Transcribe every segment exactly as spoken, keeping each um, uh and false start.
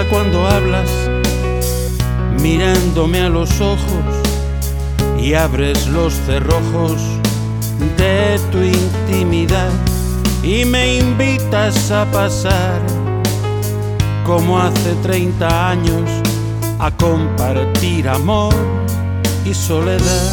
cuando hablas mirándome a los ojos y abres los cerrojos de tu intimidad y me invitas a pasar como hace treinta años a compartir amor y soledad.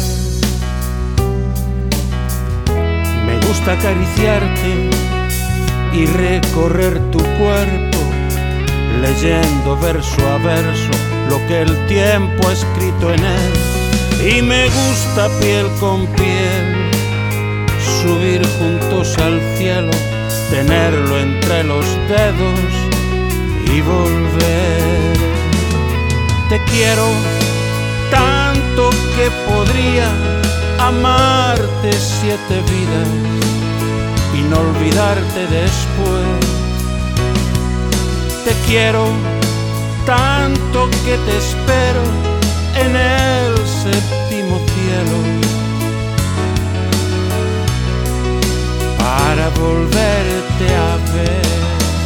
Me gusta acariciarte y recorrer tu cuerpo, leyendo verso a verso lo que el tiempo ha escrito en él. Y me gusta piel con piel subir juntos al cielo, tenerlo entre los dedos y volver. Te quiero tanto que podría amarte siete vidas y no olvidarte después. Te quiero tanto que te espero en el séptimo cielo para volverte a ver.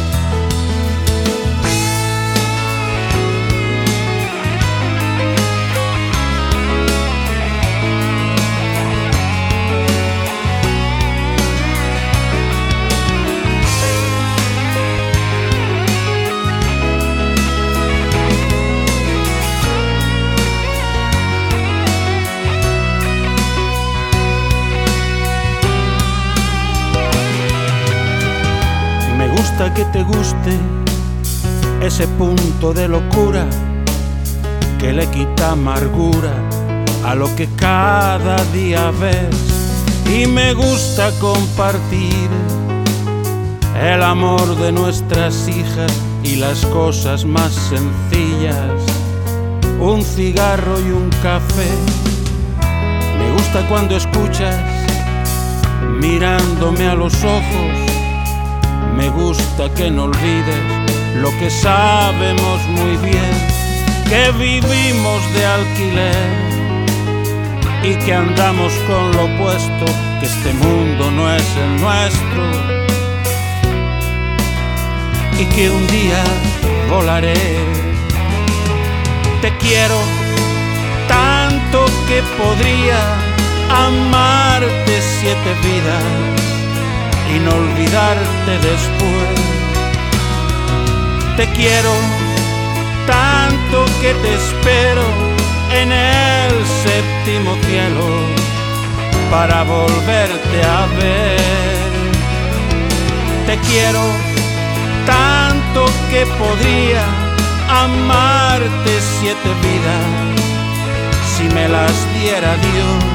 Me gusta que te guste ese punto de locura que le quita amargura a lo que cada día ves. Y me gusta compartir el amor de nuestras hijas y las cosas más sencillas, un cigarro y un café. Me gusta cuando escuchas mirándome a los ojos. Me gusta que no olvides lo que sabemos muy bien, que vivimos de alquiler y que andamos con lo opuesto, que este mundo no es el nuestro y que un día volaré. Te quiero tanto que podría amarte siete vidas y no olvidarte después. Te quiero tanto que te espero en el séptimo cielo para volverte a ver. Te quiero tanto que podría amarte siete vidas si me las diera Dios.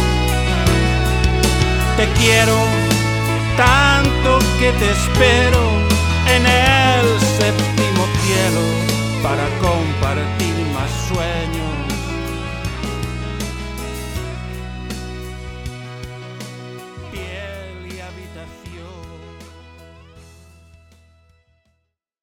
Te quiero tanto que te espero en el séptimo cielo para compartir más sueños.